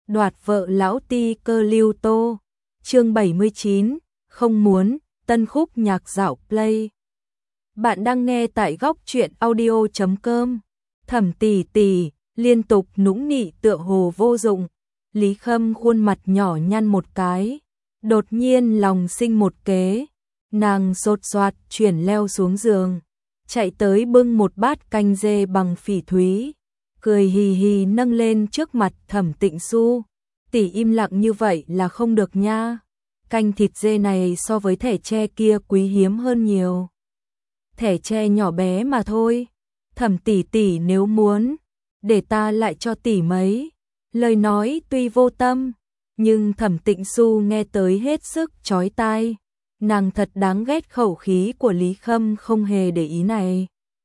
đoạt vợ lão ti cơ Lưu Tô. Chương 79, không muốn, tân khúc nhạc dạo play. Bạn đang nghe tại góc truyện audio.com. Thẩm tỷ tỷ liên tục nũng nị tựa hồ vô dụng. Lý Khâm khuôn mặt nhỏ nhăn một cái, đột nhiên lòng sinh một kế, nàng sột soạt chuyển leo xuống giường, chạy tới bưng một bát canh dê bằng phỉ thúy, cười hì hì nâng lên trước mặt Thẩm Tịnh Xu. Tỷ im lặng như vậy là không được nha. Canh thịt dê này so với thẻ tre kia quý hiếm hơn nhiều. Thẻ tre nhỏ bé mà thôi. Thẩm tỷ tỷ nếu muốn, để ta lại cho tỷ mấy. Lời nói tuy vô tâm, nhưng Thẩm Tịnh Xu nghe tới hết sức chói tai. Nàng thật đáng ghét khẩu khí của Lý Khâm không hề để ý này.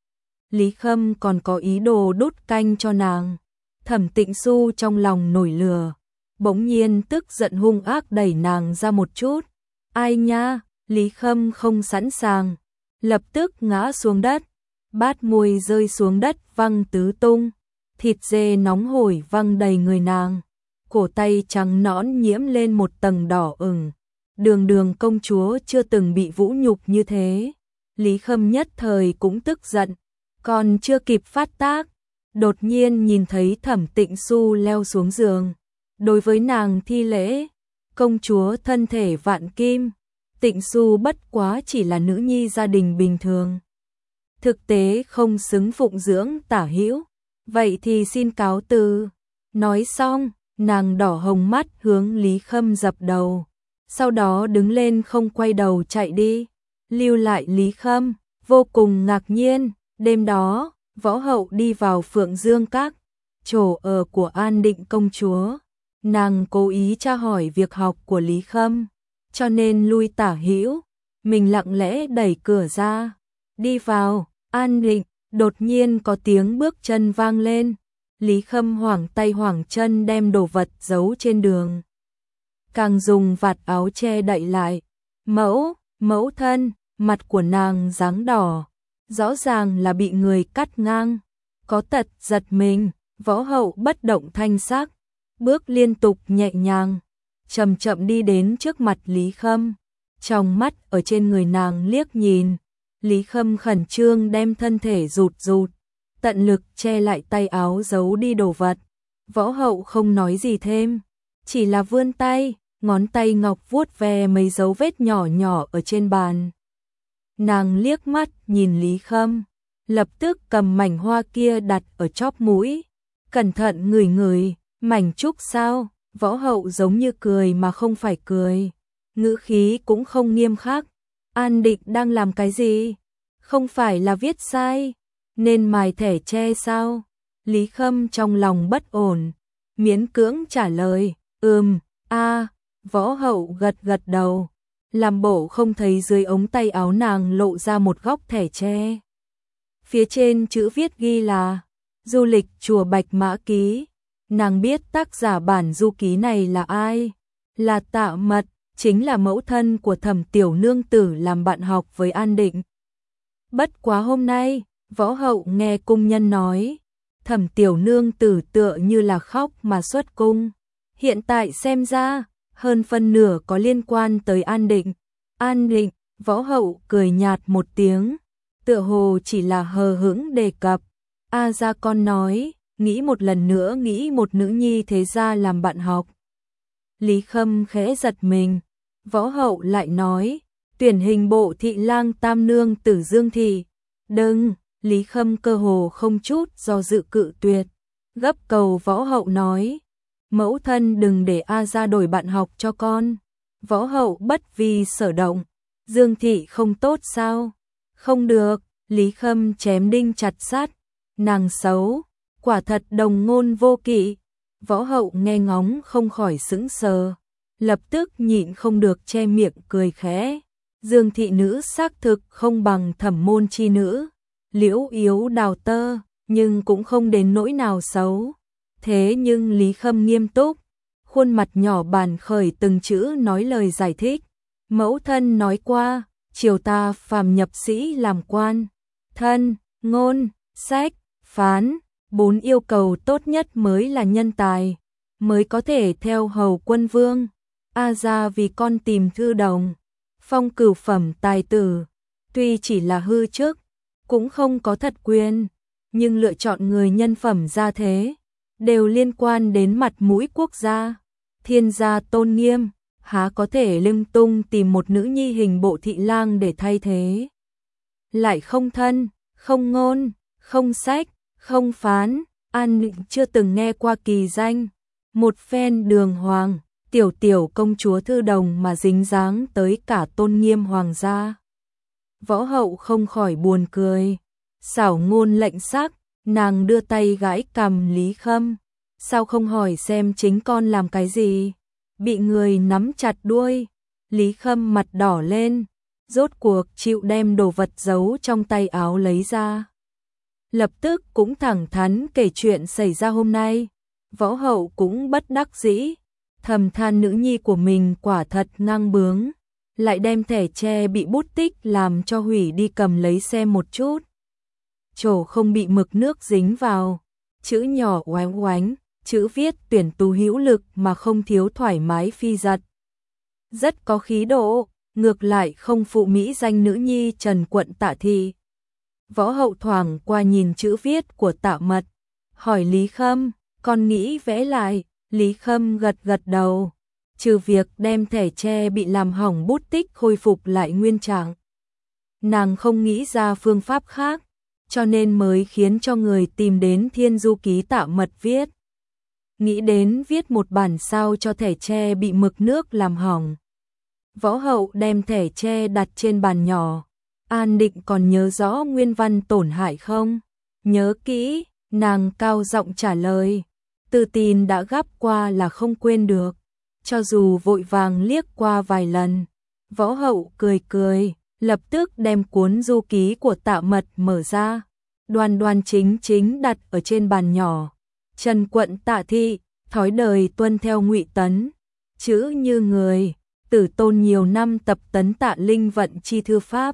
Lý Khâm còn có ý đồ đút canh cho nàng. Thẩm Tịnh Xu trong lòng nổi lửa, bỗng nhiên tức giận hung ác đẩy nàng ra một chút. Ai nha, Lý Khâm không sẵn sàng, lập tức ngã xuống đất, bát muôi rơi xuống đất văng tứ tung, thịt dê nóng hổi văng đầy người nàng, cổ tay trắng nõn nhiễm lên một tầng đỏ ửng. Đường Đường công chúa chưa từng bị vũ nhục như thế. Lý Khâm nhất thời cũng tức giận, còn chưa kịp phát tác, đột nhiên nhìn thấy Thẩm Tịnh Xu leo xuống giường, đối với nàng thi lễ. Công chúa thân thể vạn kim, Tịnh Xu bất quá chỉ là nữ nhi gia đình bình thường, thực tế không xứng phụng dưỡng tả hữu, vậy thì xin cáo từ. Nói xong, nàng đỏ hồng mắt hướng Lý Khâm dập đầu, sau đó đứng lên không quay đầu chạy đi, lưu lại Lý Khâm vô cùng ngạc nhiên. Đêm đó, Võ Hậu đi vào Phượng Dương Các, chỗ ở của An Định công chúa. Nàng cố ý tra hỏi việc học của Lý Khâm, cho nên lui tả hữu, mình lặng lẽ đẩy cửa ra, đi vào. An Định, đột nhiên có tiếng bước chân vang lên. Lý Khâm hoảng tay hoảng chân đem đồ vật giấu trên đường, càng dùng vạt áo che đậy lại. Mẫu thân, mặt của nàng dáng đỏ, rõ ràng là bị người cắt ngang, có tật giật mình. Võ Hậu bất động thanh sắc, bước liên tục nhẹ nhàng, chậm chậm đi đến trước mặt Lý Khâm, trong mắt ở trên người nàng liếc nhìn. Lý Khâm khẩn trương đem thân thể rụt, tận lực che lại tay áo giấu đi đồ vật. Võ Hậu không nói gì thêm, chỉ là vươn tay, ngón tay ngọc vuốt ve mấy dấu vết nhỏ nhỏ ở trên bàn. Nàng liếc mắt nhìn Lý Khâm, lập tức cầm mảnh hoa kia đặt ở chóp mũi, cẩn thận ngửi, mảnh trúc sao? Võ Hậu giống như cười mà không phải cười, ngữ khí cũng không nghiêm khắc. An Định đang làm cái gì? Không phải là viết sai, nên mài thẻ tre sao? Lý Khâm trong lòng bất ổn, miễn cưỡng trả lời, Võ Hậu gật đầu, làm bộ không thấy dưới ống tay áo nàng lộ ra một góc thẻ tre. Phía trên chữ viết ghi là Du lịch chùa Bạch Mã Ký. Nàng biết tác giả bản du ký này là ai, là Tạ Mật, chính là mẫu thân của Thẩm tiểu nương tử làm bạn học với An Định. Bất quá hôm nay, Võ Hậu nghe cung nhân nói, Thẩm tiểu nương tử tựa như là khóc mà xuất cung. Hiện tại xem ra, hơn phân nửa có liên quan tới An Định. An Định, Võ Hậu cười nhạt một tiếng, tựa hồ chỉ là hờ hững đề cập. Gia con nói, nghĩ một lần nữa nghĩ một nữ nhi thế gia làm bạn học. Lý Khâm khẽ giật mình, Võ Hậu lại nói, tuyển hình bộ thị lang tam nương tử Dương Thị. Đừng, Lý Khâm cơ hồ không chút do dự cự tuyệt, gấp cầu Võ Hậu nói, mẫu thân đừng để gia đổi bạn học cho con. Võ Hậu bất vi sở động, Dương Thị không tốt sao? Không được, Lý Khâm chém đinh chặt sắt, nàng xấu, quả thật đồng ngôn vô kỵ. Võ Hậu nghe ngóng không khỏi sững sờ, lập tức nhịn không được che miệng cười khẽ. Dương thị nữ xác thực không bằng Thẩm môn chi nữ, liễu yếu đào tơ, nhưng cũng không đến nỗi nào xấu. Thế nhưng Lý Khâm nghiêm túc, khuôn mặt nhỏ bàn khởi từng chữ nói lời giải thích. Mẫu thân nói qua, triều ta phàm nhập sĩ làm quan, thân, ngôn, sách, phán, 4 yêu cầu tốt nhất mới là nhân tài. mới có thể theo hầu quân vương. A gia vì con tìm Thư Đồng, phong cửu phẩm tài tử, tuy chỉ là hư chức, cũng không có thật quyền, nhưng lựa chọn người nhân phẩm gia thế, đều liên quan đến mặt mũi quốc gia, thiên gia tôn nghiêm, há có thể lung tung tìm một nữ nhi hình bộ thị lang để thay thế. Lại không thân, không ngôn, không sách, không phán, An Nịnh chưa từng nghe qua kỳ danh, một phen đường hoàng, tiểu tiểu công chúa Thư Đồng mà dính dáng tới cả tôn nghiêm hoàng gia. Võ Hậu không khỏi buồn cười, xảo ngôn lệnh sắc, nàng đưa tay gãi cằm Lý Khâm, sao không hỏi xem chính con làm cái gì, bị người nắm chặt đuôi, Lý Khâm mặt đỏ lên, rốt cuộc chịu đem đồ vật giấu trong tay áo lấy ra. Lập tức cũng thẳng thắn kể chuyện xảy ra hôm nay, Võ Hậu cũng bất đắc dĩ, thầm than nữ nhi của mình quả thật ngang bướng, lại đem thẻ tre bị bút tích làm cho hủy đi cầm lấy xem một chút. Chỗ không bị mực nước dính vào, chữ nhỏ oánh oánh, chữ viết tuyển tú hữu lực mà không thiếu thoải mái phi giật. Rất có khí độ, ngược lại không phụ mỹ danh nữ nhi Trần quận Tạ Thị. Võ Hậu thoảng qua nhìn chữ viết của Tạ Mật, hỏi Lý Khâm, con nghĩ vẽ lại, Lý Khâm gật gật đầu, trừ việc đem thẻ tre bị làm hỏng bút tích khôi phục lại nguyên trạng. Nàng không nghĩ ra phương pháp khác, cho nên mới khiến cho người tìm đến Thiên Du Ký Tạ Mật viết. Nghĩ đến viết một bản sao cho thẻ tre bị mực nước làm hỏng. Võ Hậu đem thẻ tre đặt trên bàn nhỏ. An Định còn nhớ rõ nguyên văn tổn hại không? Nhớ kỹ, nàng cao giọng trả lời. Từ tin đã gắp qua là không quên được. Cho dù vội vàng liếc qua vài lần. Võ Hậu cười cười, lập tức đem cuốn du ký của Tạ Mật mở ra. Đoan đoan chính chính đặt ở trên bàn nhỏ. Trần quận Tạ Thị, thói đời tuân theo Ngụy Tấn. Chữ như người, tử tôn nhiều năm tập tấn Tạ Linh vận chi thư pháp.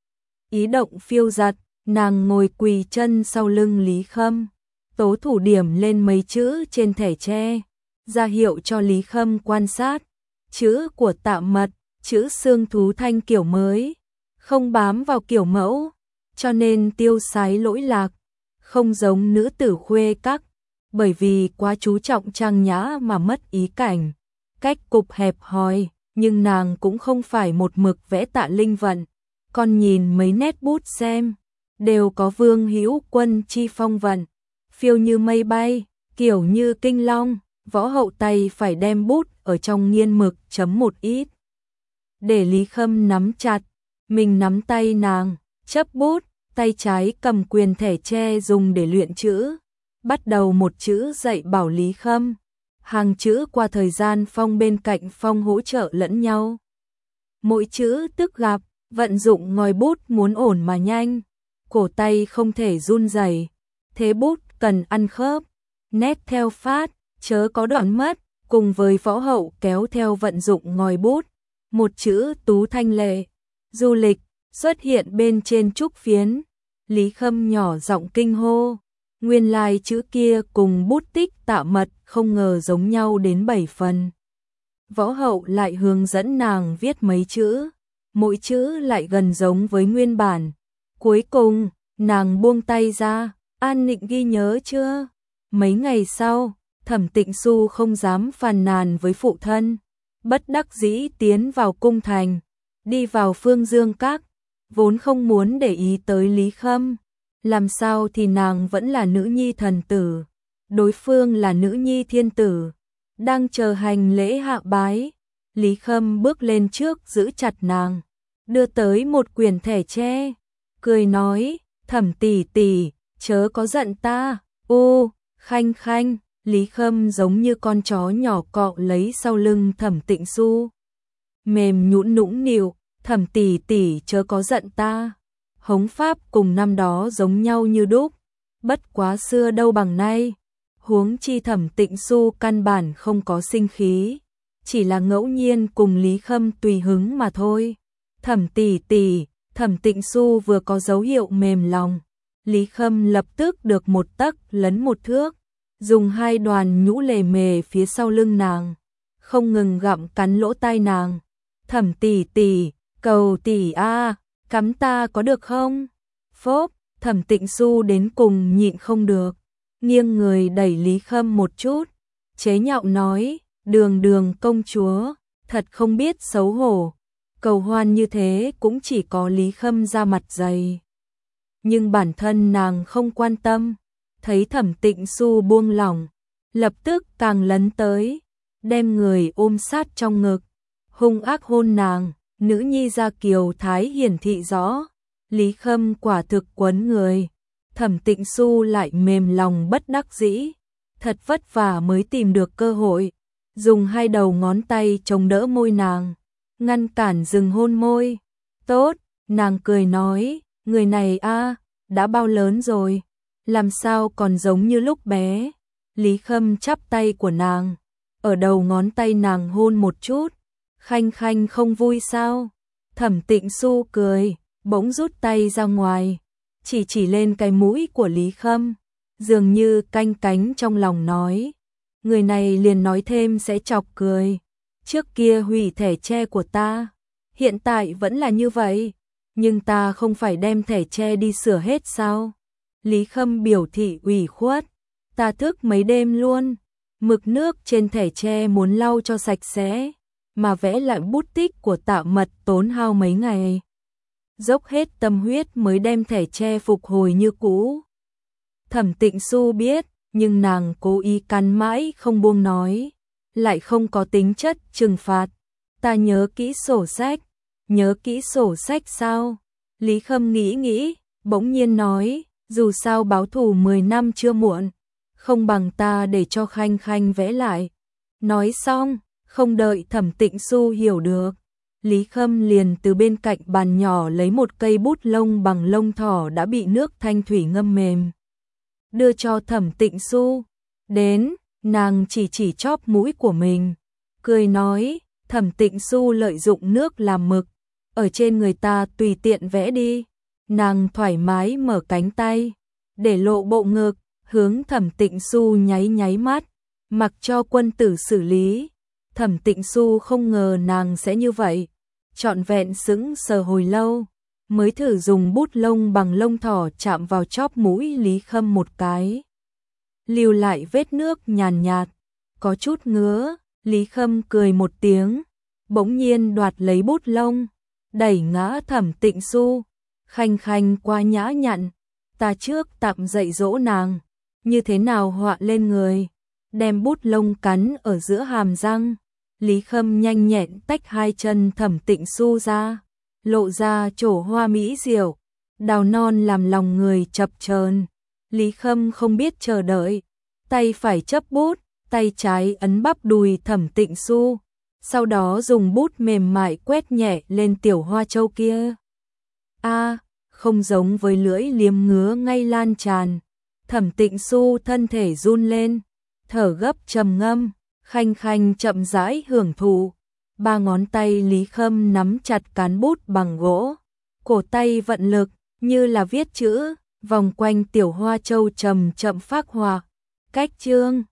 Ý động phiêu giật, nàng ngồi quỳ chân sau lưng Lý Khâm, tố thủ điểm lên mấy chữ trên thẻ tre, ra hiệu cho Lý Khâm quan sát. Chữ của Tạ Mật, chữ xương thú thanh kiểu mới, không bám vào kiểu mẫu, cho nên tiêu sái lỗi lạc, không giống nữ tử khuê các, bởi vì quá chú trọng trang nhã mà mất ý cảnh. Cách cục hẹp hòi, nhưng nàng cũng không phải một mực vẽ Tạ Linh vận. Con nhìn mấy nét bút xem, đều có Vương Hữu Quân chi phong vận, phiêu như mây bay, kiểu như kinh long. Võ Hậu tay phải đem bút ở trong nghiên mực chấm một ít, để Lý Khâm nắm chặt, mình nắm tay nàng, chấp bút, tay trái cầm quyền thẻ tre dùng để luyện chữ, bắt đầu một chữ dạy bảo Lý Khâm, hàng chữ qua thời gian phong bên cạnh phong hỗ trợ lẫn nhau. Mỗi chữ tức gặp, vận dụng ngòi bút muốn ổn mà nhanh, cổ tay không thể run rẩy, thế bút cần ăn khớp, nét theo phát, chớ có đoạn mất, cùng với Võ Hậu kéo theo vận dụng ngòi bút, một chữ tú thanh lệ, du lịch, xuất hiện bên trên trúc phiến. Lý Khâm nhỏ giọng kinh hô, nguyên lai chữ kia cùng bút tích Tạ Mật không ngờ giống nhau đến 7 phần. Võ Hậu lại hướng dẫn nàng viết mấy chữ, mỗi chữ lại gần giống với nguyên bản. Cuối cùng, nàng buông tay ra, An Nịnh ghi nhớ chưa? Mấy ngày sau, Thẩm Tịnh Xu không dám phàn nàn với phụ thân, bất đắc dĩ tiến vào cung thành, đi vào Phương Dương Các, vốn không muốn để ý tới Lý Khâm, làm sao thì nàng vẫn là nữ nhi thần tử, đối phương là nữ nhi thiên tử, đang chờ hành lễ hạ bái. Lý Khâm bước lên trước giữ chặt nàng, đưa tới một quyển thẻ tre, cười nói, Thẩm tỷ tỷ, chớ có giận ta. Ô, Khanh Khanh. Lý Khâm giống như con chó nhỏ cọ lấy sau lưng Thẩm Tịnh Xu, mềm nhũn nũng nịu, Thẩm tỷ tỷ chớ có giận ta. Hống pháp cùng năm đó giống nhau như đúc, bất quá xưa đâu bằng nay. Huống chi Thẩm Tịnh Xu căn bản không có sinh khí, chỉ là ngẫu nhiên cùng Lý Khâm tùy hứng mà thôi. Thẩm tỷ tỷ, Thẩm Tịnh Xu vừa có dấu hiệu mềm lòng, Lý Khâm lập tức được một tấc lấn một thước, dùng hai đoàn nhũ lề mề phía sau lưng nàng, không ngừng gặm cắn lỗ tai nàng. Thẩm tỷ tỷ, cầu tỷ a, cắm ta có được không? Phốp, Thẩm Tịnh Xu đến cùng nhịn không được, nghiêng người đẩy Lý Khâm một chút, chế nhạo nói, Đường Đường công chúa, thật không biết xấu hổ, cầu hoan như thế cũng chỉ có Lý Khâm ra mặt dày. Nhưng bản thân nàng không quan tâm, thấy Thẩm Tịnh Xu buông lỏng, lập tức càng lấn tới, đem người ôm sát trong ngực, hung ác hôn nàng, nữ nhi gia kiều thái hiển thị rõ. Lý Khâm quả thực quấn người, Thẩm Tịnh Xu lại mềm lòng bất đắc dĩ, thật vất vả mới tìm được cơ hội, dùng hai đầu ngón tay chống đỡ môi nàng, ngăn cản dừng hôn môi. Tốt, nàng cười nói, người này a, đã bao lớn rồi, làm sao còn giống như lúc bé. Lý Khâm chắp tay của nàng, ở đầu ngón tay nàng hôn một chút, Khanh Khanh không vui sao? Thẩm Tịnh Xu cười, bỗng rút tay ra ngoài, chỉ lên cái mũi của Lý Khâm, dường như canh cánh trong lòng nói, người này liền nói thêm sẽ chọc cười, trước kia hủy thẻ tre của ta, hiện tại vẫn là như vậy, nhưng ta không phải đem thẻ tre đi sửa hết sao? Lý Khâm biểu thị ủy khuất, ta thức mấy đêm luôn, mực nước trên thẻ tre muốn lau cho sạch sẽ, mà vẽ lại bút tích của Tạ Mật tốn hao mấy ngày, dốc hết tâm huyết mới đem thẻ tre phục hồi như cũ. Thẩm Tịnh Xu biết, nhưng nàng cố ý cắn mãi không buông nói, lại không có tính chất trừng phạt. Ta nhớ kỹ sổ sách, nhớ kỹ sổ sách sao? Lý Khâm nghĩ, bỗng nhiên nói, dù sao báo thù 10 năm chưa muộn, không bằng ta để cho Khanh Khanh vẽ lại. Nói xong, không đợi Thẩm Tịnh Xu hiểu được, Lý Khâm liền từ bên cạnh bàn nhỏ lấy một cây bút lông bằng lông thỏ đã bị nước thanh thủy ngâm mềm, đưa cho Thẩm Tịnh Xu. Đến, nàng chỉ chóp mũi của mình, cười nói, Thẩm Tịnh Xu lợi dụng nước làm mực, ở trên người ta tùy tiện vẽ đi. Nàng thoải mái mở cánh tay, để lộ bộ ngực, hướng Thẩm Tịnh Xu nháy mắt, mặc cho quân tử xử lý. Thẩm Tịnh Xu không ngờ nàng sẽ như vậy, trọn vẹn sững sờ hồi lâu, mới thử dùng bút lông bằng lông thỏ chạm vào chóp mũi Lý Khâm một cái, lưu lại vết nước nhàn nhạt, có chút ngứa. Lý Khâm cười một tiếng, bỗng nhiên đoạt lấy bút lông, đẩy ngã Thẩm Tịnh Xu. Khanh Khanh quá nhã nhặn, ta trước tạm dạy dỗ nàng, như thế nào họa lên người, đem bút lông cắn ở giữa hàm răng. Lý Khâm nhanh nhẹn tách hai chân Thẩm Tịnh Xu ra, lộ ra trổ hoa mỹ diệu, đào non làm lòng người chập chờn. Lý Khâm không biết chờ đợi, tay phải chấp bút, tay trái ấn bắp đùi Thẩm Tịnh Xu, sau đó dùng bút mềm mại quét nhẹ lên tiểu hoa châu kia. A, không giống với lưỡi liếm ngứa ngay lan tràn. Thẩm Tịnh Xu thân thể run lên, thở gấp trầm ngâm, Khanh Khanh chậm rãi hưởng thụ. Ba ngón tay Lý Khâm nắm chặt cán bút bằng gỗ, cổ tay vận lực như là viết chữ, vòng quanh tiểu hoa châu chậm chậm phác họa. Cách chương